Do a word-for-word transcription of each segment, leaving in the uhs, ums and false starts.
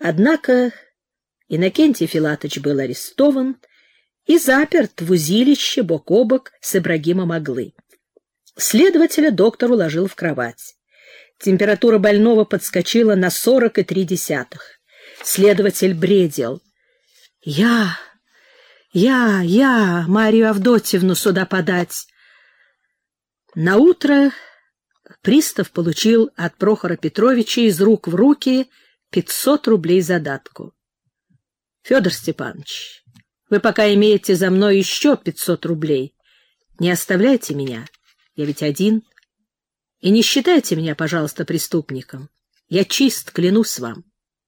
Однако Иннокентий Филатыч был арестован и заперт в узилище бок о бок с Ибрагимом Оглы. Следователя доктор уложил в кровать. Температура больного подскочила на сорок и три десятых. Следователь бредил. «Я, я, я Марию Авдотьевну сюда подать». Наутро пристав получил от Прохора Петровича из рук в руки пятьсот рублей задатку. «Федор Степанович, вы пока имеете за мной еще пятьсот рублей. Не оставляйте меня, я ведь один. И не считайте меня, пожалуйста, преступником. Я чист, клянусь вам».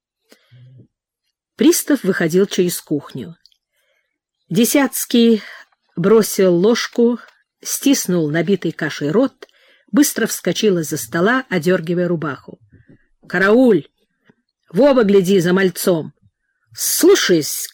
Пристав выходил через кухню. Десятский бросил ложку, стиснул набитый кашей рот, быстро вскочил из-за стола, одергивая рубаху. «Карауль! В оба гляди за мальцом! Слушайся!»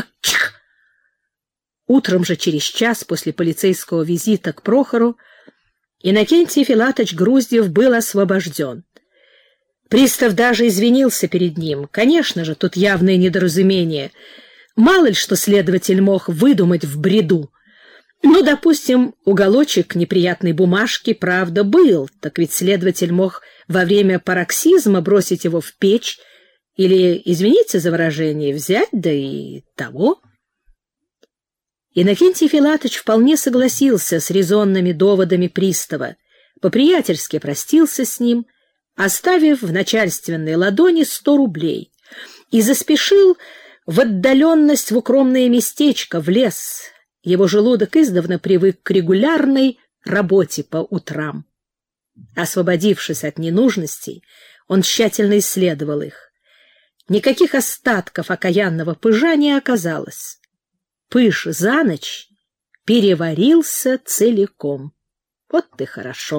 Утром же через час после полицейского визита к Прохору Иннокентий Филатыч Груздев был освобожден. Пристав даже извинился перед ним. Конечно же, тут явное недоразумение. Мало ли что следователь мог выдумать в бреду. Ну, допустим, уголочек неприятной бумажки, правда, был, так ведь следователь мог во время пароксизма бросить его в печь или, извините за выражение, взять, да и того. Иннокентий Филатыч вполне согласился с резонными доводами пристава, по-приятельски простился с ним, оставив в начальственной ладони сто рублей, и заспешил в отдаленность, в укромное местечко, в лес. Его желудок издавна привык к регулярной работе по утрам. Освободившись от ненужностей, он тщательно исследовал их. Никаких остатков окаянного пыжа не оказалось. Пыж за ночь переварился целиком. Вот ты хорошо.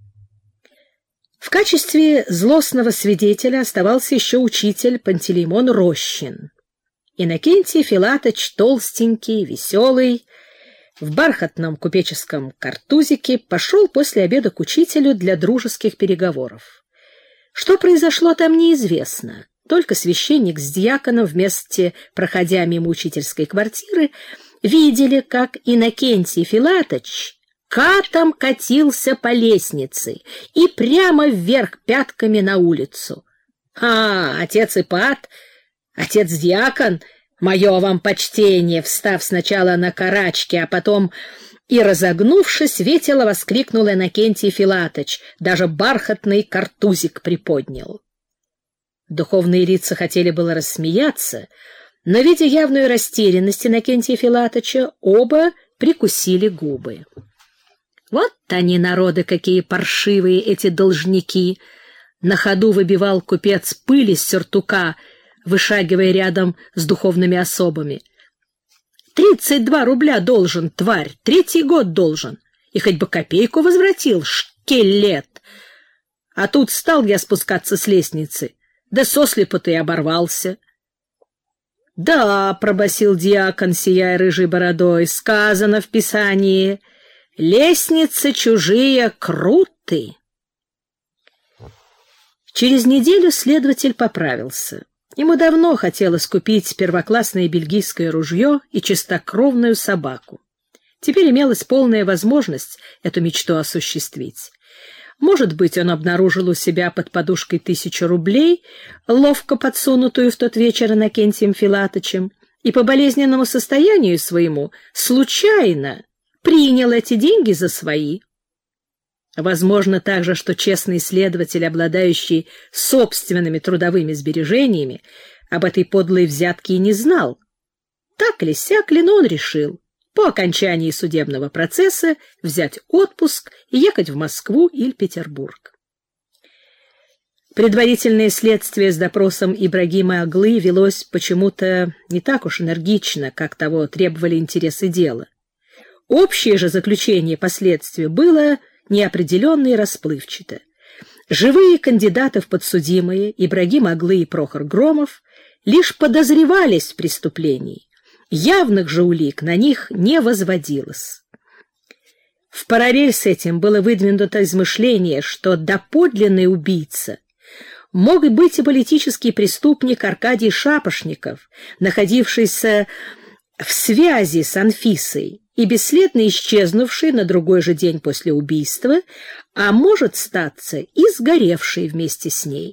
В качестве злостного свидетеля оставался еще учитель Пантелеймон Рощин. Иннокентий Филатыч, толстенький, веселый, в бархатном купеческом картузике, пошел после обеда к учителю для дружеских переговоров. Что произошло там, неизвестно. Только священник с дьяконом вместе, проходя мимо учительской квартиры, видели, как Иннокентий Филатыч катом катился по лестнице и прямо вверх пятками на улицу. «А, отец Ипат, отец-дьякон, мое вам почтение!» Встав сначала на карачки, а потом и разогнувшись, весело воскликнул Иннокентий Филатыч, даже бархатный картузик приподнял. Духовные лица хотели было рассмеяться, но, видя явную растерянность Иннокентия Филатыча, оба прикусили губы. «Вот они, народы, какие паршивые эти должники!» На ходу выбивал купец пыль из сюртука, вышагивая рядом с духовными особами. «Тридцать два рубля должен, тварь, третий год должен, и хоть бы копейку возвратил, шкелет! А тут стал я спускаться с лестницы, да сослепу-то и оборвался». «Да», — пробасил дьякон, сияя рыжей бородой, — «сказано в Писании, лестницы чужие круты». Через неделю следователь поправился. Ему давно хотелось купить первоклассное бельгийское ружье и чистокровную собаку. Теперь имелась полная возможность эту мечту осуществить. Может быть, он обнаружил у себя под подушкой тысячу рублей, ловко подсунутую в тот вечер Иннокентием Филатычем, и по болезненному состоянию своему случайно принял эти деньги за свои. Возможно также, что честный следователь, обладающий собственными трудовыми сбережениями, об этой подлой взятке и не знал. Так ли, сяк ли, но он решил по окончании судебного процесса взять отпуск и ехать в Москву или Петербург. Предварительное следствие с допросом Ибрагима Оглы велось почему-то не так уж энергично, как того требовали интересы дела. Общее же заключение по следствию было неопределенно и расплывчато. Живые кандидаты в подсудимые Ибрагим Оглы и Прохор Громов лишь подозревались в преступлении. Явных же улик на них не возводилось. В параллель с этим было выдвинуто измышление, что доподлинный убийца мог быть и политический преступник Аркадий Шапошников, находившийся в связи с Анфисой и бесследно исчезнувший на другой же день после убийства, а может статься и сгоревший вместе с ней.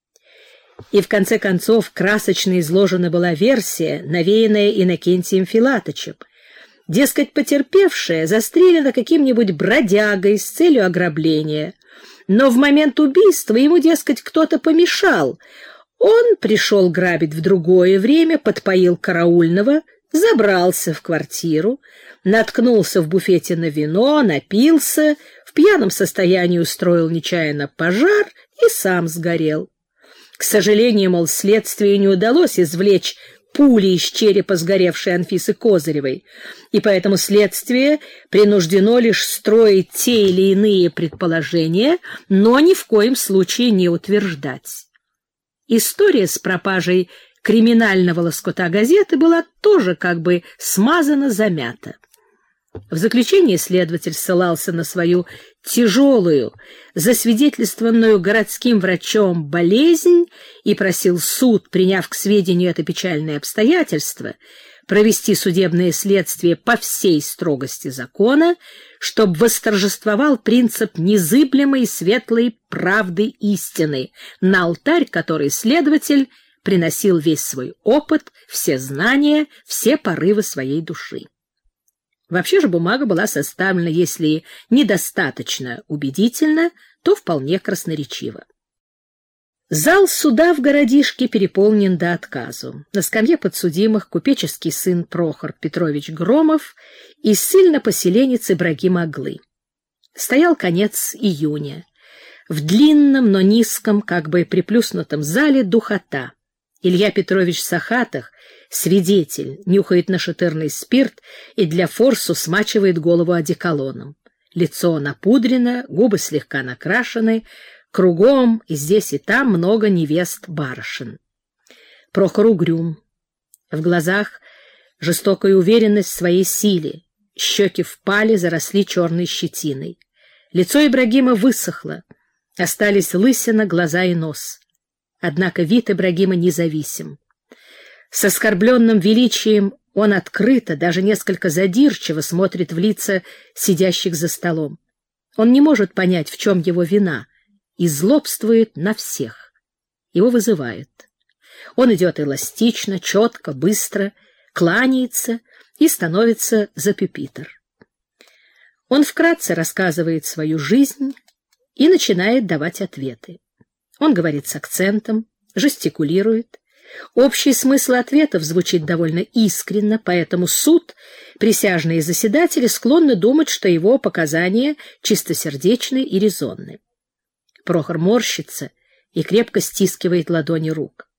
И в конце концов красочно изложена была версия, навеянная Иннокентием Филатычем. Дескать, потерпевшая застрелена каким-нибудь бродягой с целью ограбления, но в момент убийства ему, дескать, кто-то помешал. Он пришел грабить в другое время, подпоил караульного, забрался в квартиру, наткнулся в буфете на вино, напился, в пьяном состоянии устроил нечаянно пожар и сам сгорел. К сожалению, мол, следствию не удалось извлечь пули из черепа сгоревшей Анфисы Козыревой, и поэтому следствие принуждено лишь строить те или иные предположения, но ни в коем случае не утверждать. История с пропажей криминального лоскута газеты была тоже как бы смазана, замята. В заключение следователь ссылался на свою тяжелую, засвидетельствованную городским врачом болезнь и просил суд, приняв к сведению это печальное обстоятельство, провести судебное следствие по всей строгости закона, чтобы восторжествовал принцип незыблемой светлой правды истины, на алтарь которой следователь приносил весь свой опыт, все знания, все порывы своей души. Вообще же бумага была составлена, если недостаточно убедительно, то вполне красноречиво. Зал суда в городишке переполнен до отказу. На скамье подсудимых купеческий сын Прохор Петрович Громов и ссыльно-поселенец Ибрагим Аглы. Стоял конец июня. В длинном, но низком, как бы приплюснутом зале духота. Илья Петрович Сахатых, свидетель, нюхает нашатырный спирт и для форсу смачивает голову одеколоном. Лицо напудрено, губы слегка накрашены, кругом и здесь и там много невест-барышень. Прохор угрюм. В глазах жестокая уверенность в своей силе. Щеки впали, заросли черной щетиной. Лицо Ибрагима высохло. Остались лысина, глаза и нос. Однако вид Ибрагима независим. С оскорбленным величием он открыто, даже несколько задирчиво смотрит в лица сидящих за столом. Он не может понять, в чем его вина, и злобствует на всех. Его вызывают. Он идет эластично, четко, быстро, кланяется и становится за пюпитр. Он вкратце рассказывает свою жизнь и начинает давать ответы. Он говорит с акцентом, жестикулирует. Общий смысл ответов звучит довольно искренно, поэтому суд, присяжные заседатели склонны думать, что его показания чистосердечны и резонны. Прохор морщится и крепко стискивает ладони рук.